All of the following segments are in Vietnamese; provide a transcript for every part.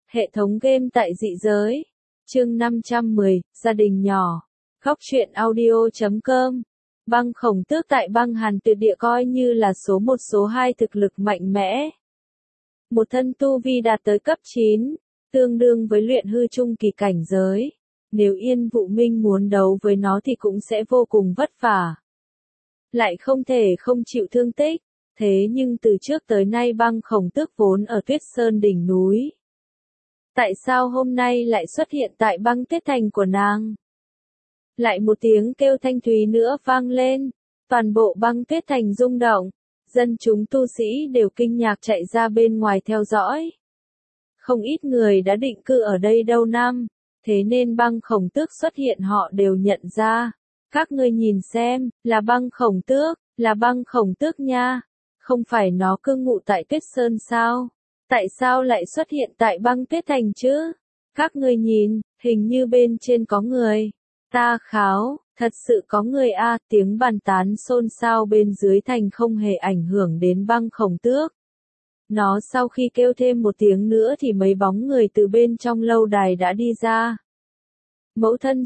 Hệ thống game tại dị giới. Chương 510, gia đình nhỏ. Góc truyện audio.com. Băng Khổng Tước tại băng Hàn Tuyệt Địa coi như là số 1 số 2 thực lực mạnh mẽ. Một thân tu vi đạt tới cấp 9, tương đương với luyện hư trung kỳ cảnh giới. Nếu Yên Vụ Minh muốn đấu với nó thì cũng sẽ vô cùng vất vả. Lại không thể không chịu thương tích. Thế nhưng từ trước tới nay Băng Khổng Tước vốn ở Tuyết Sơn đỉnh núi. Tại sao hôm nay lại xuất hiện tại băng tuyết thành của nàng? Lại một tiếng kêu thanh thúy nữa vang lên. Toàn bộ băng tuyết thành rung động. Dân chúng tu sĩ đều kinh ngạc chạy ra bên ngoài theo dõi. Không ít người đã định cư ở đây lâu năm. Thế nên Băng Khổng Tước xuất hiện họ đều nhận ra. Các ngươi nhìn xem, là Băng Khổng Tước, là Băng Khổng Tước nha. Không phải nó cư ngụ tại Tuyết Sơn sao? Tại sao lại xuất hiện tại băng tuyết thành chứ? Các ngươi nhìn, hình như bên trên có người. Ta kháo, thật sự có người a, tiếng bàn tán xôn xao bên dưới thành không hề ảnh hưởng đến Băng Khổng Tước. Nó sau khi kêu thêm một tiếng nữa thì mấy bóng người từ bên trong lâu đài đã đi ra. Mẫu thân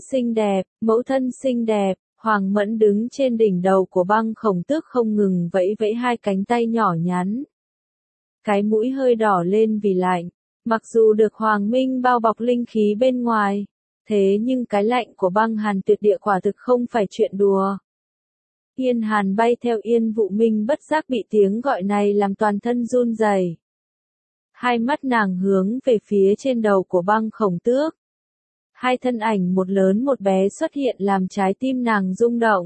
xinh đẹp, Hoàng Mẫn đứng trên đỉnh đầu của Băng Khổng Tước không ngừng vẫy vẫy hai cánh tay nhỏ nhắn. Cái mũi hơi đỏ lên vì lạnh, mặc dù được Hoàng Minh bao bọc linh khí bên ngoài, thế nhưng cái lạnh của băng Hàn Tuyệt Địa quả thực không phải chuyện đùa. Yên Hàn bay theo Yên Vụ Minh bất giác bị tiếng gọi này làm toàn thân run rẩy. Hai mắt nàng hướng về phía trên đầu của Băng Khổng Tước. Hai thân ảnh một lớn một bé xuất hiện làm trái tim nàng rung động.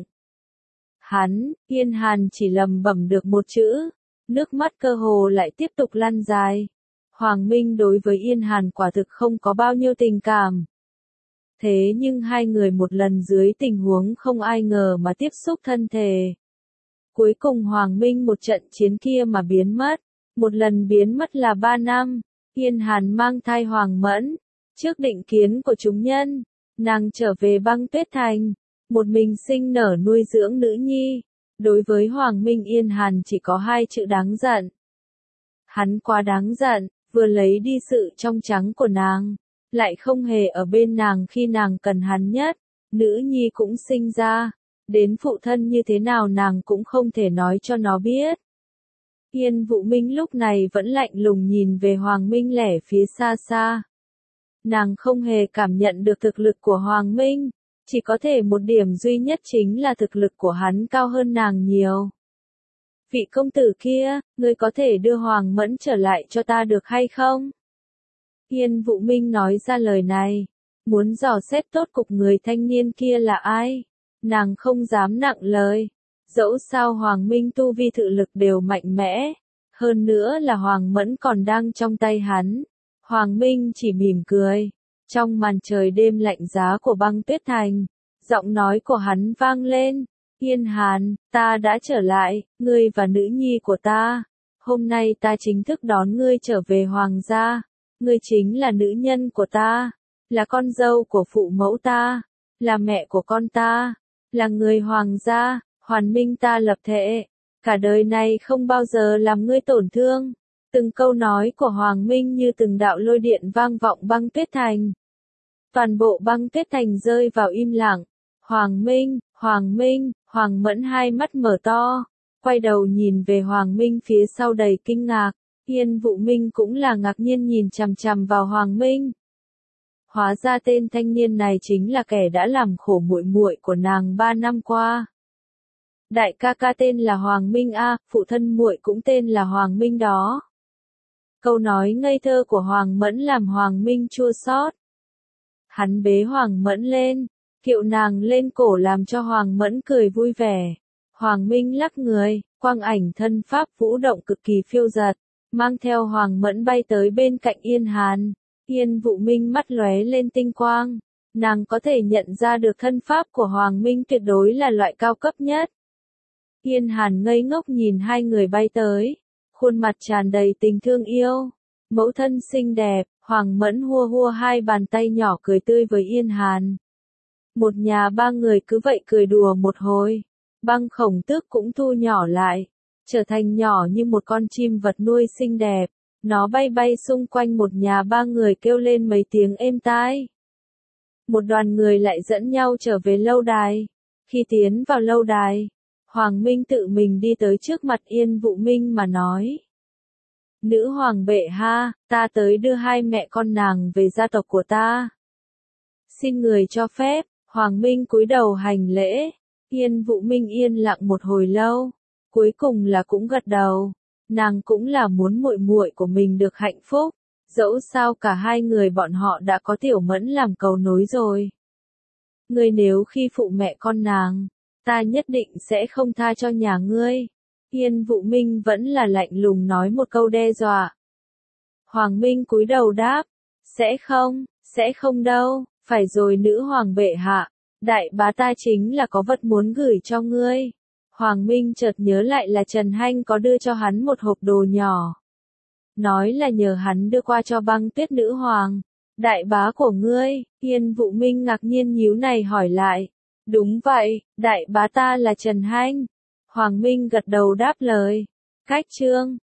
Yên Hàn chỉ lẩm bẩm được một chữ. Nước mắt cơ hồ lại tiếp tục lăn dài. Hoàng Minh đối với Yên Hàn quả thực không có bao nhiêu tình cảm. Thế nhưng hai người một lần dưới tình huống không ai ngờ mà tiếp xúc thân thể. Cuối cùng Hoàng Minh một trận chiến kia mà biến mất. Một lần biến mất là 3 năm. Yên Hàn mang thai Hoàng Mẫn. Trước định kiến của chúng nhân, nàng trở về băng tuyết thành. Một mình sinh nở nuôi dưỡng nữ nhi. Đối với Hoàng Minh Yên Hàn chỉ có 2 chữ đáng giận. Hắn quá đáng giận, vừa lấy đi sự trong trắng của nàng, lại không hề ở bên nàng khi nàng cần hắn nhất, nữ nhi cũng sinh ra, đến phụ thân như thế nào nàng cũng không thể nói cho nó biết. Yên Vụ Minh lúc này vẫn lạnh lùng nhìn về Hoàng Minh lẻ phía xa xa. Nàng không hề cảm nhận được thực lực của Hoàng Minh. Chỉ có thể một điểm duy nhất chính là thực lực của hắn cao hơn nàng nhiều. Vị công tử kia, ngươi có thể đưa Hoàng Mẫn trở lại cho ta được hay không? Yên Vụ Minh nói ra lời này. Muốn dò xét tốt cục người thanh niên kia là ai? Nàng không dám nặng lời. Dẫu sao Hoàng Minh tu vi thực lực đều mạnh mẽ. Hơn nữa là Hoàng Mẫn còn đang trong tay hắn. Hoàng Minh chỉ mỉm cười. Trong màn trời đêm lạnh giá của băng tuyết thành, giọng nói của hắn vang lên. Yên Hàn, ta đã trở lại, ngươi và nữ nhi của ta. Hôm nay ta chính thức đón ngươi trở về hoàng gia. Ngươi chính là nữ nhân của ta, là con dâu của phụ mẫu ta, là mẹ của con ta, là người hoàng gia, Hoàn Minh ta lập thệ. Cả đời này không bao giờ làm ngươi tổn thương. Từng câu nói của Hoàng Minh như từng đạo lôi điện vang vọng băng tuyết thành. Toàn bộ băng tuyết thành rơi vào im lặng. Hoàng Mẫn hai mắt mở to, quay đầu nhìn về Hoàng Minh phía sau đầy kinh ngạc. Yên Vụ Minh cũng là ngạc nhiên nhìn chằm chằm vào Hoàng Minh. Hóa ra tên thanh niên này chính là kẻ đã làm khổ muội muội của nàng 3 năm qua. Đại ca ca tên là Hoàng Minh a, phụ thân muội cũng tên là Hoàng Minh đó. Câu nói ngây thơ của Hoàng Mẫn làm Hoàng Minh chua xót. Hắn bế Hoàng Mẫn lên, kiệu nàng lên cổ làm cho Hoàng Mẫn cười vui vẻ. Hoàng Minh lắc người, quang ảnh thân pháp vũ động cực kỳ phiêu dật, mang theo Hoàng Mẫn bay tới bên cạnh Yên Hàn. Yên Vụ Minh mắt lóe lên tinh quang, nàng có thể nhận ra được thân pháp của Hoàng Minh tuyệt đối là loại cao cấp nhất. Yên Hàn ngây ngốc nhìn hai người bay tới, khuôn mặt tràn đầy tình thương yêu. Mẫu thân xinh đẹp, Hoàng Mẫn hua hua hai bàn tay nhỏ cười tươi với Yên Hàn. Một nhà 3 người cứ vậy cười đùa một hồi. Băng Khổng Tước cũng thu nhỏ lại, trở thành nhỏ như một con chim vật nuôi xinh đẹp. Nó bay bay xung quanh một nhà ba người kêu lên mấy tiếng êm tai. Một đoàn người lại dẫn nhau trở về lâu đài. Khi tiến vào lâu đài, Hoàng Minh tự mình đi tới trước mặt Yên Vũ Minh mà nói. Nữ hoàng bệ hạ, ta tới đưa hai mẹ con nàng về gia tộc của ta. Xin người cho phép. Hoàng Minh cúi đầu hành lễ. Yên Vũ Minh yên lặng một hồi lâu, cuối cùng là cũng gật đầu. Nàng cũng là muốn muội muội của mình được hạnh phúc, dẫu sao cả hai người bọn họ đã có Tiểu Mẫn làm cầu nối rồi. Ngươi nếu khi phụ mẹ con nàng, ta nhất định sẽ không tha cho nhà ngươi. Yên Vũ Minh vẫn là lạnh lùng nói một câu đe dọa. Hoàng Minh cúi đầu đáp, sẽ không đâu, phải rồi nữ hoàng bệ hạ, đại bá ta chính là có vật muốn gửi cho ngươi. Hoàng Minh chợt nhớ lại là Trần Hanh có đưa cho hắn một hộp đồ nhỏ. Nói là nhờ hắn đưa qua cho Băng Tuyết nữ hoàng. Đại bá của ngươi, Yên Vũ Minh ngạc nhiên nhíu này hỏi lại. Đúng vậy, đại bá ta là Trần Hanh. Hoàng Minh gật đầu đáp lời. Cách chương